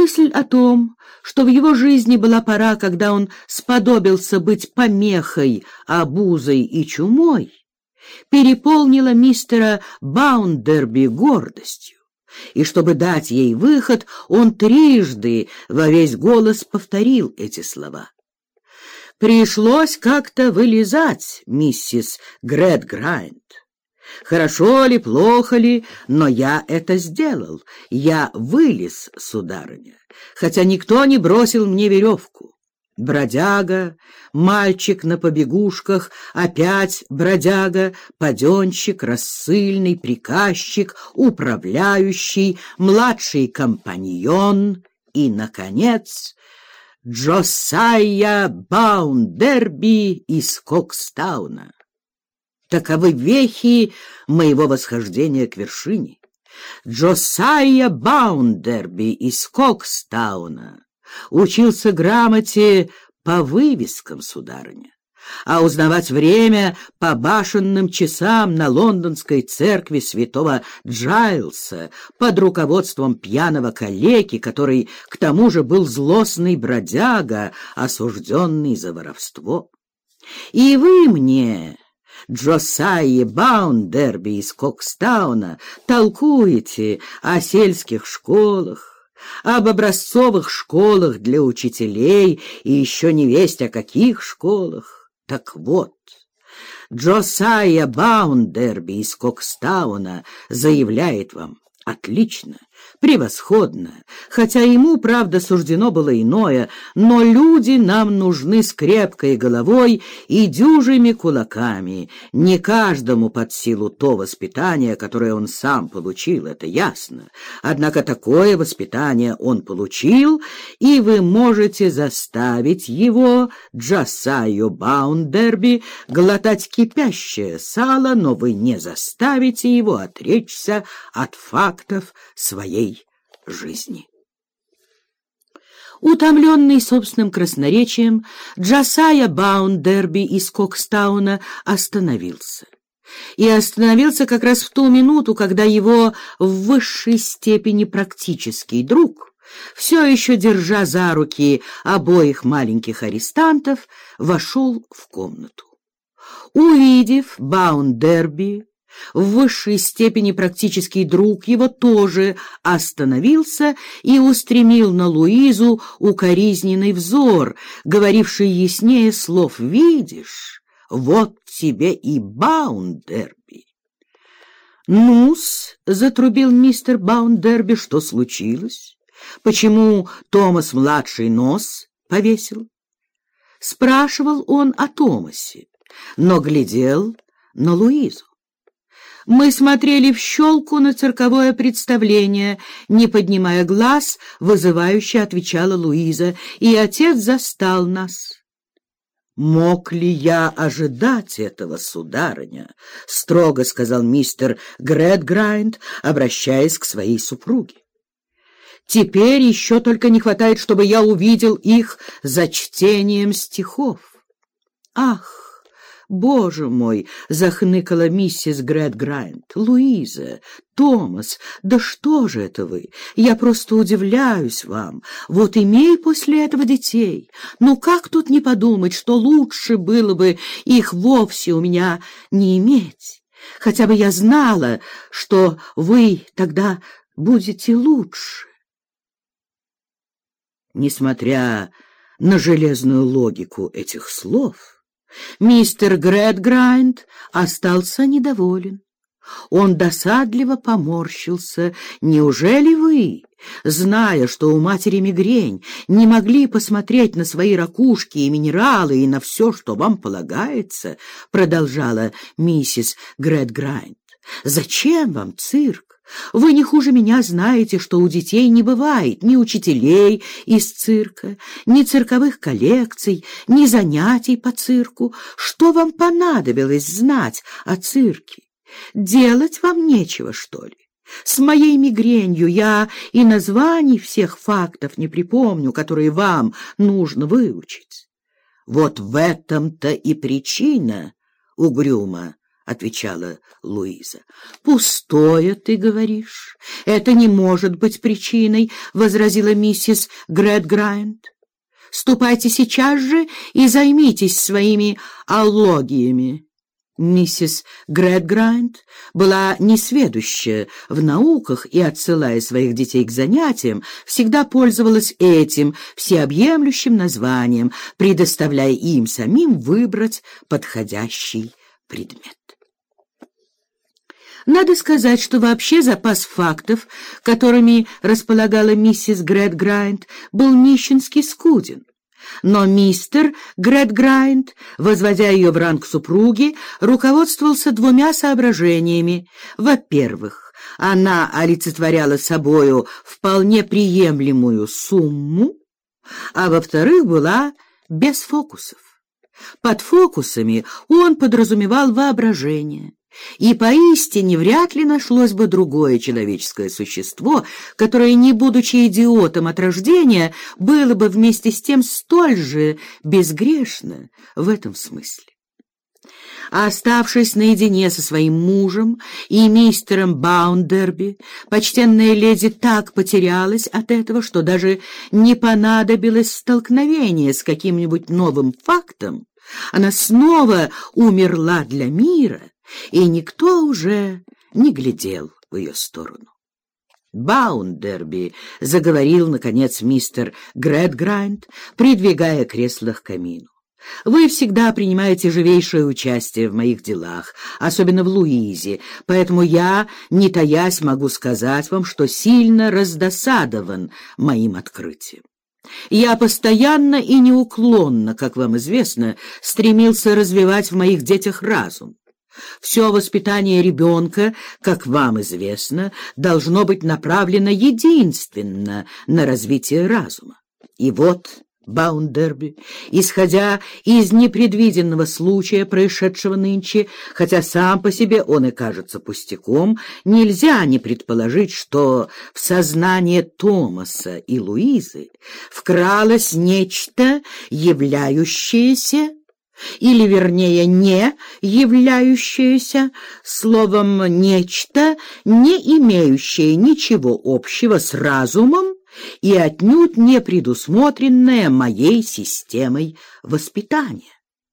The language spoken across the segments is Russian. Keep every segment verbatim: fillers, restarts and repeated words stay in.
Мысль о том, что в его жизни была пора, когда он сподобился быть помехой, обузой и чумой, переполнила мистера Баундерби гордостью, и чтобы дать ей выход, он трижды во весь голос повторил эти слова. Пришлось как-то вылезать, миссис Грэдграйнд. Хорошо ли, плохо ли, но я это сделал. Я вылез, сударыня, хотя никто не бросил мне веревку. Бродяга, мальчик на побегушках, опять бродяга, паденщик, рассыльный, приказчик, управляющий, младший компаньон и, наконец, Джосайя Баундерби из Кокстауна. Таковы вехи моего восхождения к вершине. Джосайя Баундерби из Кокстауна учился грамоте по вывескам, сударыня, а узнавать время по башенным часам на лондонской церкви святого Джайлса под руководством пьяного калеки, который к тому же был злостный бродяга, осужденный за воровство. И вы мне, Джосайя Баундерби из Кокстауна, толкуете о сельских школах, об образцовых школах для учителей и еще не весть о каких школах. Так вот, Джосайя Баундерби из Кокстауна заявляет вам: отлично, превосходно, хотя ему, правда, суждено было иное, но люди нам нужны с крепкой головой и дюжими кулаками. Не каждому под силу то воспитание, которое он сам получил, это ясно. Однако такое воспитание он получил, и вы можете заставить его, Джосайю Баундерби, глотать кипящее сало, но вы не заставите его отречься от фактов своей жизни. Утомленный собственным красноречием, Джосайя Баундерби из Кокстауна остановился. И остановился как раз в ту минуту, когда его в высшей степени практический друг, все еще держа за руки обоих маленьких арестантов, вошел в комнату. Увидев Баундерби, в высшей степени практический друг его тоже остановился и устремил на Луизу укоризненный взор, говоривший яснее слов: «Видишь, вот тебе и Баундерби». «Ну-с», — затрубил мистер Баундерби, — «что случилось? Почему Томас-младший нос повесил?» Спрашивал он о Томасе, но глядел на Луизу. «Мы смотрели в щелку на цирковое представление», — не поднимая глаз, вызывающе отвечала Луиза, — «и отец застал нас». «Мог ли я ожидать этого, сударыня?» — строго сказал мистер Грэдграйнд, обращаясь к своей супруге. «Теперь еще только не хватает, чтобы я увидел их за чтением стихов». «Ах! Боже мой!» — захныкала миссис Грэдграйнд. «Луиза, Томас, да что же это вы? Я просто удивляюсь вам. Вот имей после этого детей. Ну как тут не подумать, что лучше было бы их вовсе у меня не иметь? Хотя бы я знала, что вы тогда будете лучше». Несмотря на железную логику этих слов, мистер Грэдграйнд остался недоволен. Он досадливо поморщился. «Неужели вы, зная, что у матери мигрень, не могли посмотреть на свои ракушки и минералы и на все, что вам полагается?» — продолжала миссис Грэдграйнд. «Зачем вам цирк? Вы не хуже меня знаете, что у детей не бывает ни учителей из цирка, ни цирковых коллекций, ни занятий по цирку. Что вам понадобилось знать о цирке? Делать вам нечего, что ли? С моей мигренью я и названий всех фактов не припомню, которые вам нужно выучить». «Вот в этом-то и причина, — угрюмо — отвечала Луиза. — Пустое, ты говоришь. Это не может быть причиной, — возразила миссис Грэдграйнд. — Ступайте сейчас же и займитесь своими аллогиями. Миссис Грэдграйнд была несведуща в науках и, отсылая своих детей к занятиям, всегда пользовалась этим всеобъемлющим названием, предоставляя им самим выбрать подходящий предмет. Надо сказать, что вообще запас фактов, которыми располагала миссис Грэдграйнд, был нищенски скуден. Но мистер Грэдграйнд, возводя ее в ранг супруги, руководствовался двумя соображениями. Во-первых, она олицетворяла собою вполне приемлемую сумму, а во-вторых, была без фокусов. Под фокусами он подразумевал воображение. И поистине вряд ли нашлось бы другое человеческое существо, которое, не будучи идиотом от рождения, было бы вместе с тем столь же безгрешно в этом смысле. А оставшись наедине со своим мужем и мистером Баундерби, почтенная леди так потерялась от этого, что даже не понадобилось столкновение с каким-нибудь новым фактом. Она снова умерла для мира, и никто уже не глядел в ее сторону. «Баундерби», — заговорил, наконец, мистер Грэдграйнд, придвигая кресло к камину. «Вы всегда принимаете живейшее участие в моих делах, особенно в Луизе, поэтому я, не таясь, могу сказать вам, что сильно раздосадован моим открытием. Я постоянно и неуклонно, как вам известно, стремился развивать в моих детях разум. Все воспитание ребенка, как вам известно, должно быть направлено единственно на развитие разума. И вот, Баундерби, исходя из непредвиденного случая, происшедшего нынче, хотя сам по себе он и кажется пустяком, нельзя не предположить, что в сознание Томаса и Луизы вкралось нечто, являющееся, или, вернее, не являющееся, словом, нечто, не имеющее ничего общего с разумом и отнюдь не предусмотренное моей системой воспитания.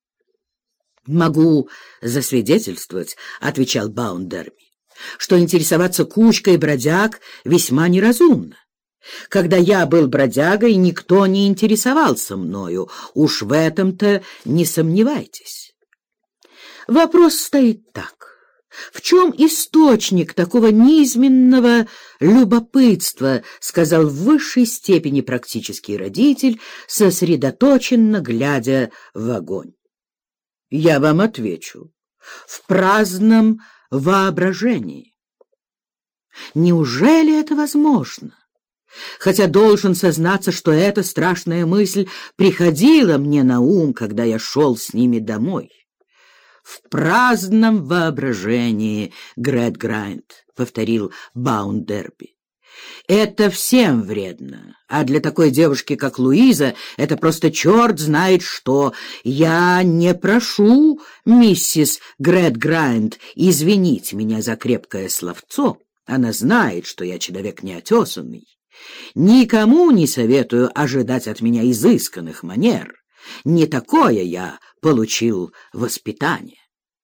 «Могу засвидетельствовать», — отвечал Баундерби, «что интересоваться кучкой бродяг весьма неразумно. Когда я был бродягой, никто не интересовался мною, уж в этом-то не сомневайтесь. Вопрос стоит так. В чем источник такого низменного любопытства, сказал в высшей степени практический родитель, сосредоточенно глядя в огонь? Я вам отвечу. В праздном воображении. Неужели это возможно? Хотя должен сознаться, что эта страшная мысль приходила мне на ум, когда я шел с ними домой. В праздном воображении, Грэдграйнд, — повторил Баундерби. Это всем вредно, а для такой девушки, как Луиза, это просто черт знает что. Я не прошу, миссис Грэдграйнд, извинить меня за крепкое словцо. Она знает, что я человек неотесанный. Никому не советую ожидать от меня изысканных манер. Не такое я получил воспитание.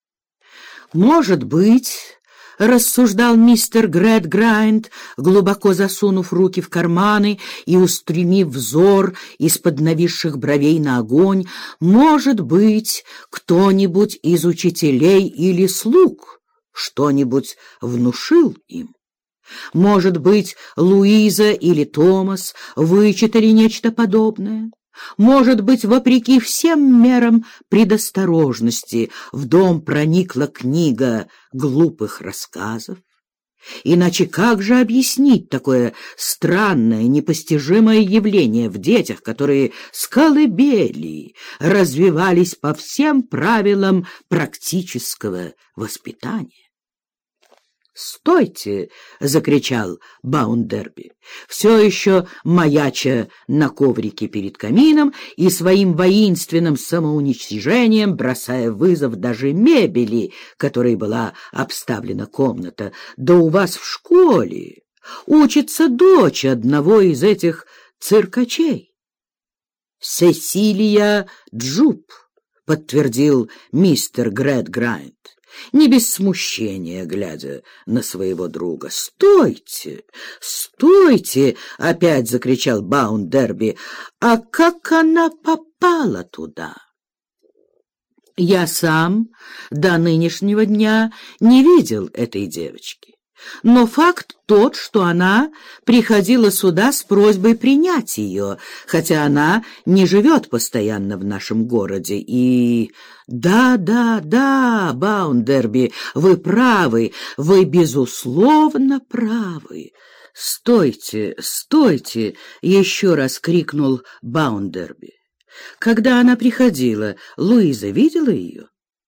Может быть, — рассуждал мистер Грэдграйнд, глубоко засунув руки в карманы и устремив взор из-под нависших бровей на огонь, — может быть, кто-нибудь из учителей или слуг что-нибудь внушил им. Может быть, Луиза или Томас вычитали нечто подобное. Может быть, вопреки всем мерам предосторожности в дом проникла книга глупых рассказов. Иначе как же объяснить такое странное, непостижимое явление в детях, которые с колыбели развивались по всем правилам практического воспитания? «Стойте!» — закричал Баундерби, все еще маяча на коврике перед камином и своим воинственным самоуничижением бросая вызов даже мебели, которой была обставлена комната. «Да у вас в школе учится дочь одного из этих циркачей». «Сесилия Джуб», — подтвердил мистер Грэдграйнд, не без смущения глядя на своего друга. «Стойте! Стойте!» — опять закричал Баундерби. «А как она попала туда?» «Я сам до нынешнего дня не видел этой девочки. Но факт тот, что она приходила сюда с просьбой принять ее, хотя она не живет постоянно в нашем городе. И... да, да, да, Баундерби, вы правы, вы безусловно правы». «Стойте, стойте!» — еще раз крикнул Баундерби. «Когда она приходила, Луиза видела ее?»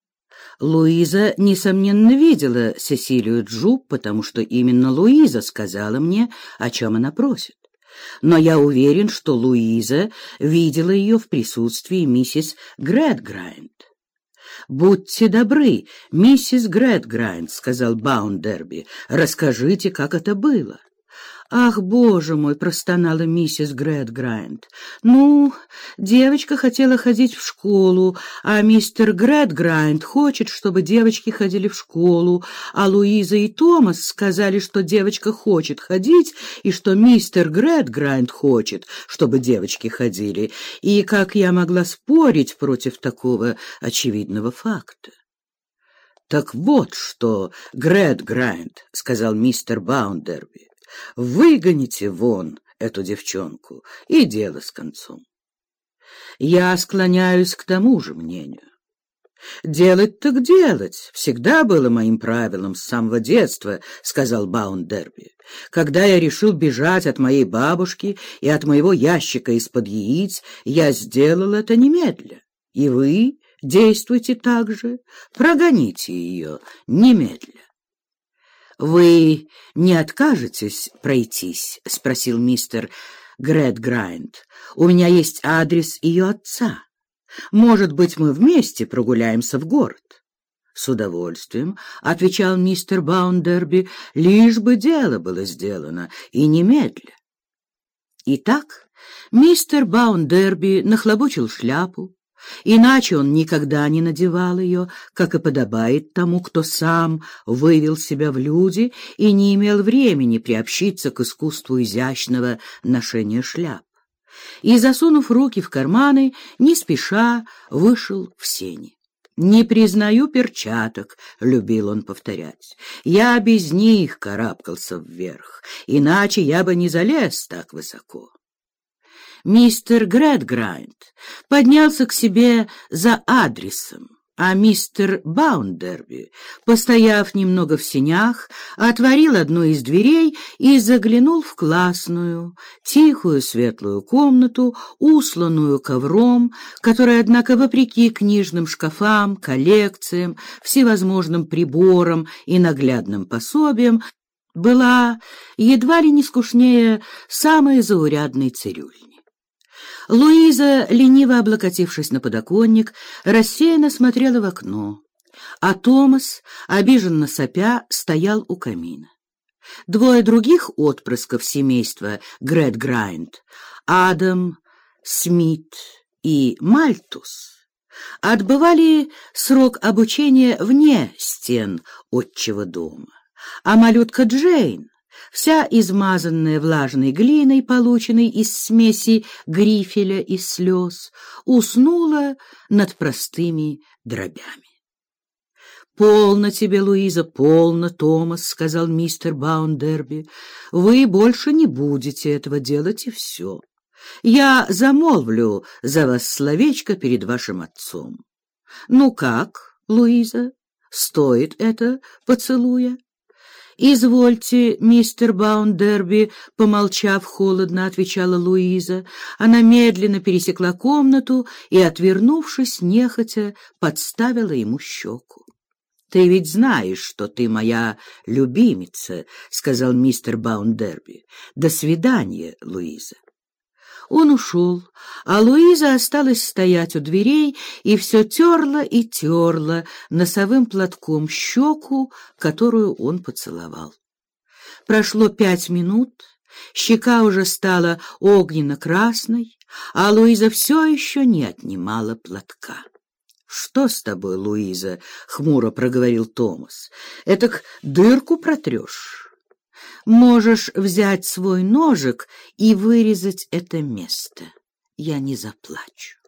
Луиза, несомненно, видела Сесилию Джуб, потому что именно Луиза сказала мне, о чем она просит. Но я уверен, что Луиза видела ее в присутствии миссис Грэдграйнд. «Будьте добры, миссис Грэдграйнд», — сказал Баундерби, — «расскажите, как это было». «Ах, боже мой!» — простонала миссис Грэдграйнд. «Ну, девочка хотела ходить в школу, а мистер Грэдграйнд хочет, чтобы девочки ходили в школу, а Луиза и Томас сказали, что девочка хочет ходить, и что мистер Грэдграйнд хочет, чтобы девочки ходили. И как я могла спорить против такого очевидного факта?» «Так вот что, Грэдграйнд», — сказал мистер Баундерби, — «выгоните вон эту девчонку, и дело с концом». Я склоняюсь к тому же мнению. «Делать так делать всегда было моим правилом с самого детства», — сказал Баундерби. «Когда я решил бежать от моей бабушки и от моего ящика из-под яиц, я сделал это немедля. И вы действуйте так же, прогоните ее немедля». «Вы не откажетесь пройтись?» — спросил мистер Грэдграйнд. «У меня есть адрес ее отца. Может быть, мы вместе прогуляемся в город?» «С удовольствием», — отвечал мистер Баундерби, — «лишь бы дело было сделано, и немедля». Итак, мистер Баундерби нахлобучил шляпу, иначе он никогда не надевал ее, как и подобает тому, кто сам вывел себя в люди и не имел времени приобщиться к искусству изящного ношения шляп. И, засунув руки в карманы, не спеша вышел в сени. «Не признаю перчаток», — любил он повторять. «Я без них карабкался вверх, иначе я бы не залез так высоко». Мистер Грэдграйнд поднялся к себе за адресом, а мистер Баундерби, постояв немного в сенях, отворил одну из дверей и заглянул в классную, тихую светлую комнату, усланную ковром, которая, однако, вопреки книжным шкафам, коллекциям, всевозможным приборам и наглядным пособиям, была едва ли не скучнее самой заурядной цирюльни. Луиза, лениво облокотившись на подоконник, рассеянно смотрела в окно, а Томас, обиженно сопя, стоял у камина. Двое других отпрысков семейства Грэдграйнд, Адам, Смит и Мальтус, отбывали срок обучения вне стен отчего дома, а малютка Джейн, вся измазанная влажной глиной, полученной из смеси грифеля и слез, уснула над простыми дробями. «Полно тебе, Луиза, полно, Томас», — сказал мистер Баундерби. «Вы больше не будете этого делать, и все. Я замолвлю за вас словечко перед вашим отцом. Ну как, Луиза, стоит это поцелуя?» «Извольте, мистер Баундерби», — помолчав холодно, отвечала Луиза. Она медленно пересекла комнату и, отвернувшись, нехотя подставила ему щеку. «Ты ведь знаешь, что ты моя любимица», — сказал мистер Баундерби. «До свидания, Луиза». Он ушел, а Луиза осталась стоять у дверей и все терла и терла носовым платком щеку, которую он поцеловал. Прошло пять минут, щека уже стала огненно-красной, а Луиза все еще не отнимала платка. «Что с тобой, Луиза?» — хмуро проговорил Томас. «Этак дырку протрешь. Можешь взять свой ножик и вырезать это место. Я не заплачу».